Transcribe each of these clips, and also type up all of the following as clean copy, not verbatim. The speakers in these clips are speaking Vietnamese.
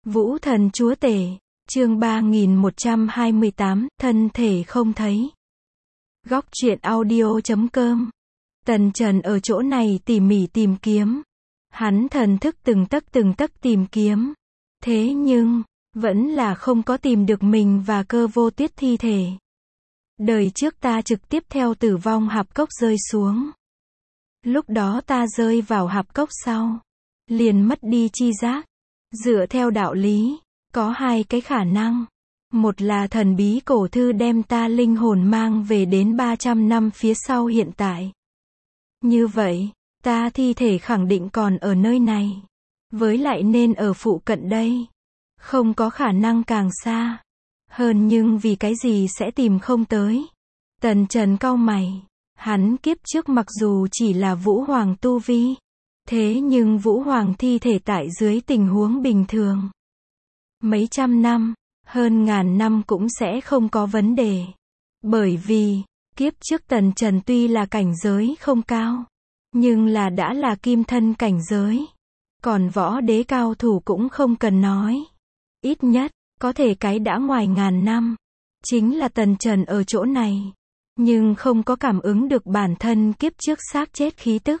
Vũ thần chúa tể, chương 3128, thân thể không thấy. Góc truyện audio.com. Tần Trần ở chỗ này tỉ mỉ tìm kiếm. Hắn thần thức từng tấc tìm kiếm. Thế nhưng, vẫn là không có tìm được mình và Cơ Vô Tuyết thi thể. Đời trước ta trực tiếp theo Tử Vong Hạp Cốc rơi xuống. Lúc đó ta rơi vào hạp cốc sau, liền mất đi chi giác. Dựa theo đạo lý, có hai cái khả năng. Một là thần bí cổ thư đem ta linh hồn mang về đến 300 năm phía sau hiện tại. Như vậy, ta thi thể khẳng định còn ở nơi này. Với lại nên ở phụ cận đây. Không có khả năng càng xa hơn, nhưng vì cái gì sẽ tìm không tới. Tần Trần cau mày. Hắn kiếp trước mặc dù chỉ là Vũ Hoàng tu vi, thế nhưng Vũ Hoàng thi thể tại dưới tình huống bình thường, mấy trăm năm, hơn ngàn năm cũng sẽ không có vấn đề. Bởi vì, kiếp trước Tần Trần tuy là cảnh giới không cao, nhưng là đã là kim thân cảnh giới. Còn võ đế cao thủ cũng không cần nói. Ít nhất, có thể cái đã ngoài ngàn năm. Chính là Tần Trần ở chỗ này, nhưng không có cảm ứng được bản thân kiếp trước xác chết khí tức.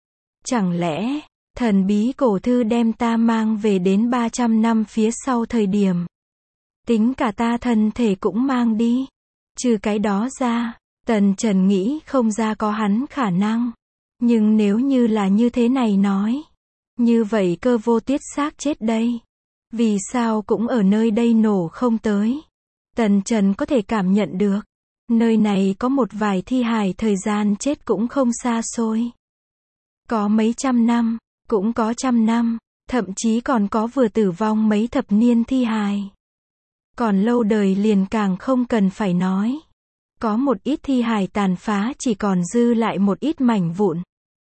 Chẳng lẽ, thần bí cổ thư đem ta mang về đến 300 năm phía sau thời điểm, tính cả ta thân thể cũng mang đi? Trừ cái đó ra, Tần Trần nghĩ không ra có hắn khả năng. Nhưng nếu như là như thế này nói, như vậy Cơ Vô Tuyết xác chết đây, vì sao cũng ở nơi đây nổ không tới? Tần Trần có thể cảm nhận được, nơi này có một vài thi hài thời gian chết cũng không xa xôi. Có mấy trăm năm, cũng có trăm năm, thậm chí còn có vừa tử vong mấy thập niên thi hài. Còn lâu đời liền càng không cần phải nói. Có một ít thi hài tàn phá chỉ còn dư lại một ít mảnh vụn.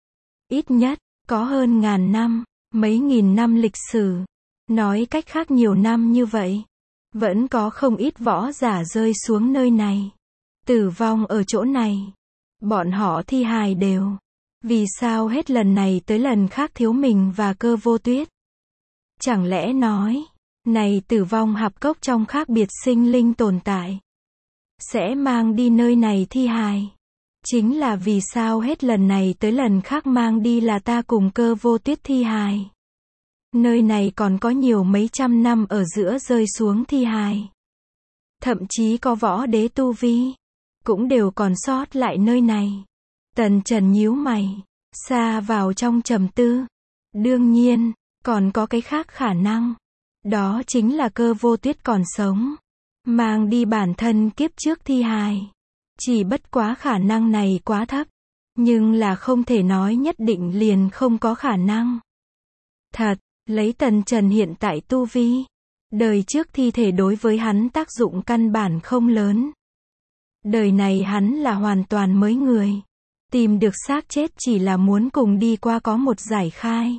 Ít nhất, có hơn ngàn năm, mấy nghìn năm lịch sử. Nói cách khác nhiều năm như vậy, vẫn có không ít võ giả rơi xuống nơi này. Tử vong ở chỗ này. Bọn họ thi hài đều. Vì sao hết lần này tới lần khác thiếu mình và Cơ Vô Tuyết? Chẳng lẽ nói, này Tử Vong Hạp Cốc trong khác biệt sinh linh tồn tại, sẽ mang đi nơi này thi hài? Chính là vì sao hết lần này tới lần khác mang đi là ta cùng Cơ Vô Tuyết thi hài? Nơi này còn có nhiều mấy trăm năm ở giữa rơi xuống thi hài. Thậm chí có võ đế tu vi, cũng đều còn sót lại nơi này. Tần Trần nhíu mày, xa vào trong trầm tư. Đương nhiên, còn có cái khác khả năng. Đó chính là Cơ Vô Tuyết còn sống, mang đi bản thân kiếp trước thi hài. Chỉ bất quá khả năng này quá thấp, nhưng là không thể nói nhất định liền không có khả năng. Thật, lấy Tần Trần hiện tại tu vi, đời trước thi thể đối với hắn tác dụng căn bản không lớn. Đời này hắn là hoàn toàn mới người. Tìm được xác chết chỉ là muốn cùng đi qua có một giải khai.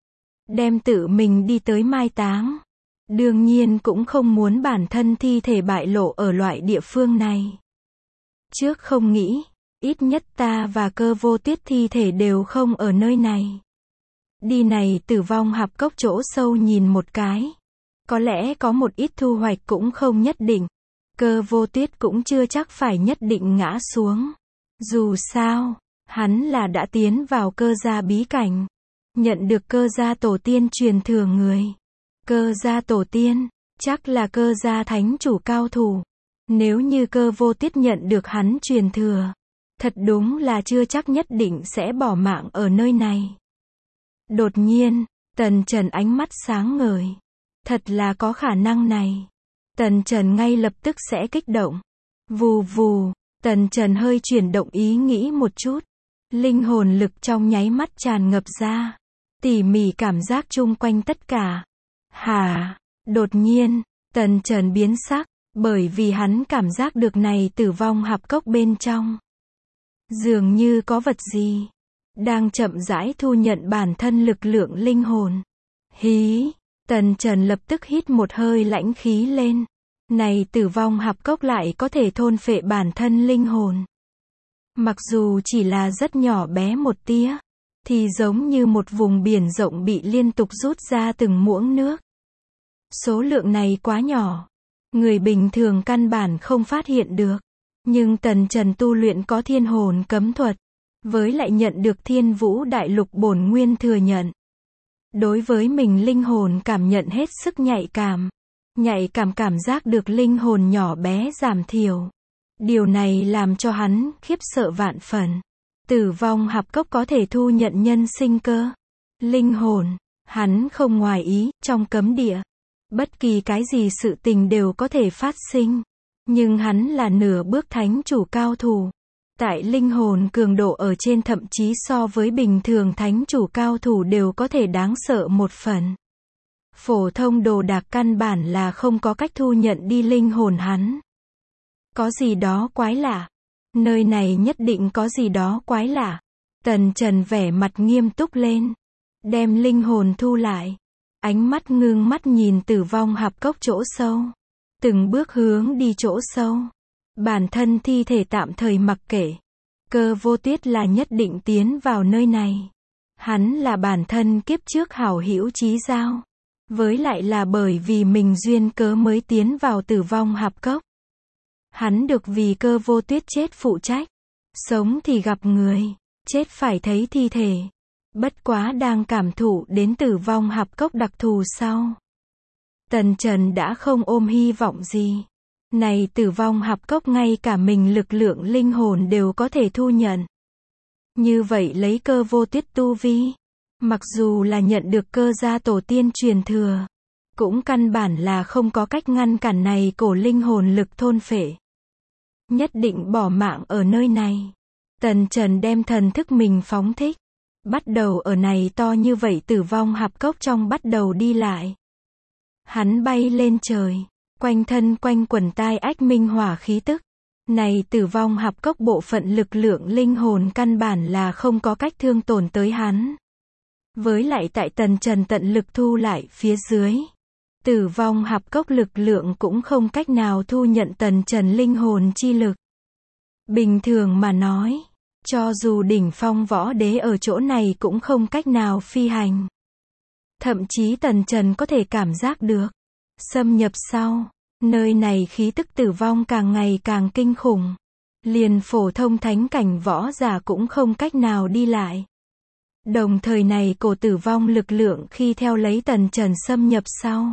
Đem tự mình đi tới mai táng. Đương nhiên cũng không muốn bản thân thi thể bại lộ ở loại địa phương này. Trước không nghĩ, ít nhất ta và Cơ Vô Tuyết thi thể đều không ở nơi này. Đi này Tử Vong Hạp Cốc chỗ sâu nhìn một cái. Có lẽ có một ít thu hoạch cũng không nhất định. Cơ Vô Tuyết cũng chưa chắc phải nhất định ngã xuống. Dù sao, hắn là đã tiến vào Cơ gia bí cảnh, nhận được Cơ gia tổ tiên truyền thừa người. Cơ gia tổ tiên, chắc là Cơ gia thánh chủ cao thủ. Nếu như Cơ Vô Tuyết nhận được hắn truyền thừa, thật đúng là chưa chắc nhất định sẽ bỏ mạng ở nơi này. Đột nhiên, Tần Trần ánh mắt sáng ngời. Thật là có khả năng này. Tần Trần ngay lập tức sẽ kích động. Vù vù, Tần Trần hơi chuyển động ý nghĩ một chút. Linh hồn lực trong nháy mắt tràn ngập ra. Tỉ mỉ cảm giác chung quanh tất cả. Hả? Đột nhiên, Tần Trần biến sắc, bởi vì hắn cảm giác được này Tử Vong Hạp Cốc bên trong. Dường như có vật gì đang chậm rãi thu nhận bản thân lực lượng linh hồn. Hí! Tần Trần lập tức hít một hơi lãnh khí lên. Này Tử Vong Hạp Cốc lại có thể thôn phệ bản thân linh hồn. Mặc dù chỉ là rất nhỏ bé một tía, thì giống như một vùng biển rộng bị liên tục rút ra từng muỗng nước. Số lượng này quá nhỏ. Người bình thường căn bản không phát hiện được. Nhưng Tần Trần tu luyện có thiên hồn cấm thuật. Với lại nhận được Thiên Vũ Đại Lục bổn nguyên thừa nhận. Đối với mình linh hồn cảm nhận hết sức nhạy cảm. Nhạy cảm giác được linh hồn nhỏ bé giảm thiểu. Điều này làm cho hắn khiếp sợ vạn phần. Tử vong hạp cốc có thể thu nhận nhân sinh cơ. Linh hồn, hắn không ngoài ý, trong cấm địa. Bất kỳ cái gì sự tình đều có thể phát sinh. Nhưng hắn là nửa bước thánh chủ cao thủ. Tại linh hồn cường độ ở trên thậm chí so với bình thường thánh chủ cao thủ đều có thể đáng sợ một phần. Phổ thông đồ đạc căn bản là không có cách thu nhận đi linh hồn hắn. Có gì đó quái lạ. Nơi này nhất định có gì đó quái lạ. Tần Trần vẻ mặt nghiêm túc lên. Đem linh hồn thu lại. Ánh mắt ngưng mắt nhìn tử vong hạp cốc chỗ sâu. Từng bước hướng đi chỗ sâu. Bản thân thi thể tạm thời mặc kệ. Cơ Vô Tuyết là nhất định tiến vào nơi này. Hắn là bản thân kiếp trước hảo hữu chí giao. Với lại là bởi vì mình duyên cớ mới tiến vào tử vong hạp cốc. Hắn được vì Cơ Vô Tuyết chết phụ trách. Sống thì gặp người, chết phải thấy thi thể. Bất quá đang cảm thụ đến tử vong hạp cốc đặc thù sau. Tần Trần đã không ôm hy vọng gì. Này tử vong hạp cốc ngay cả mình lực lượng linh hồn đều có thể thu nhận. Như vậy lấy Cơ Vô Tuyết tu vi. Mặc dù là nhận được cơ gia tổ tiên truyền thừa. Cũng căn bản là không có cách ngăn cản này cổ linh hồn lực thôn phệ. Nhất định bỏ mạng ở nơi này. Tần Trần đem thần thức mình phóng thích. Bắt đầu ở này to như vậy tử vong hạp cốc trong bắt đầu đi lại. Hắn bay lên trời. Quanh thân quanh quẩn tai ách minh hỏa khí tức. Này tử vong hạp cốc bộ phận lực lượng linh hồn căn bản là không có cách thương tổn tới hắn. Với lại tại Tần Trần tận lực thu lại phía dưới. Tử vong hạp cốc lực lượng cũng không cách nào thu nhận Tần Trần linh hồn chi lực. Bình thường mà nói, cho dù đỉnh phong võ đế ở chỗ này cũng không cách nào phi hành. Thậm chí Tần Trần có thể cảm giác được. Xâm nhập sau, nơi này khí tức tử vong càng ngày càng kinh khủng. Liền phổ thông thánh cảnh võ giả cũng không cách nào đi lại. Đồng thời này cổ tử vong lực lượng khi theo lấy Tần Trần xâm nhập sau.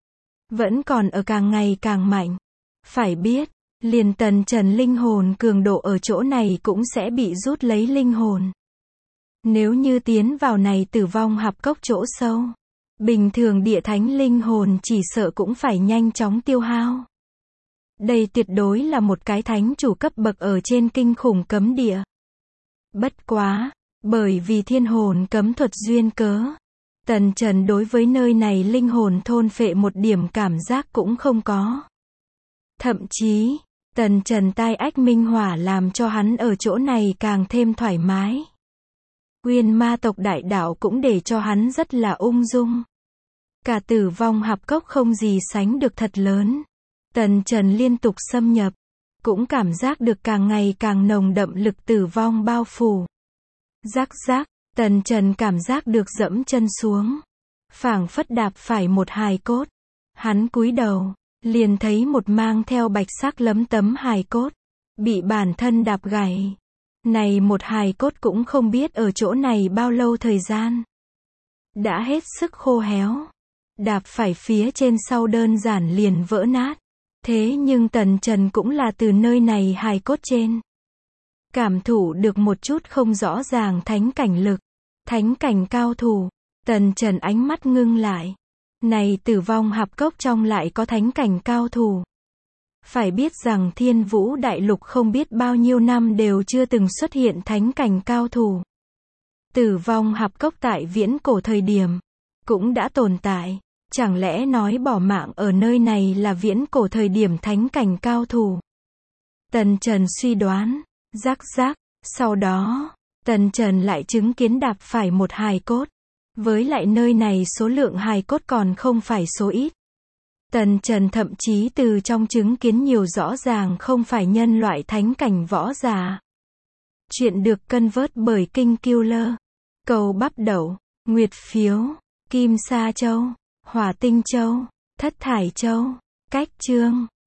Vẫn còn ở càng ngày càng mạnh. Phải biết, liền Tần Trần linh hồn cường độ ở chỗ này cũng sẽ bị rút lấy linh hồn. Nếu như tiến vào này tử vong hạp cốc chỗ sâu. Bình thường địa thánh linh hồn chỉ sợ cũng phải nhanh chóng tiêu hao. Đây tuyệt đối là một cái thánh chủ cấp bậc ở trên kinh khủng cấm địa. Bất quá, bởi vì thiên hồn cấm thuật duyên cớ. Tần Trần đối với nơi này linh hồn thôn phệ một điểm cảm giác cũng không có. Thậm chí, Tần Trần tai ách minh hỏa làm cho hắn ở chỗ này càng thêm thoải mái. Nguyên ma tộc đại đạo cũng để cho hắn rất là ung dung. Cả tử vong hạp cốc không gì sánh được thật lớn. Tần Trần liên tục xâm nhập. Cũng cảm giác được càng ngày càng nồng đậm lực tử vong bao phủ. Rắc rắc, Tần Trần cảm giác được dẫm chân xuống. Phảng phất đạp phải một hài cốt. Hắn cúi đầu, liền thấy một mang theo bạch sắc lấm tấm hài cốt. Bị bản thân đạp gãy. Này một hài cốt cũng không biết ở chỗ này bao lâu thời gian. Đã hết sức khô héo. Đạp phải phía trên sau đơn giản liền vỡ nát. Thế nhưng Tần Trần cũng là từ nơi này hài cốt trên. Cảm thụ được một chút không rõ ràng thánh cảnh lực. Thánh cảnh cao thủ. Tần Trần ánh mắt ngưng lại. Này tử vong hạp cốc trong lại có thánh cảnh cao thủ. Phải biết rằng Thiên Vũ Đại Lục không biết bao nhiêu năm đều chưa từng xuất hiện thánh cảnh cao thủ. Tử vong hạp cốc tại viễn cổ thời điểm. Cũng đã tồn tại. Chẳng lẽ nói bỏ mạng ở nơi này là viễn cổ thời điểm thánh cảnh cao thủ. Tần Trần suy đoán. Rắc rắc. Sau đó, Tần Trần lại chứng kiến đạp phải một hài cốt. Với lại nơi này số lượng hài cốt còn không phải số ít. Tần Trần thậm chí từ trong chứng kiến nhiều rõ ràng không phải nhân loại thánh cảnh võ giả. Chuyện được cân vớt bởi Kinh Killer. Cầu bắp đậu, nguyệt phiếu, kim sa châu, hỏa tinh châu. Thất thải châu. Cách chương.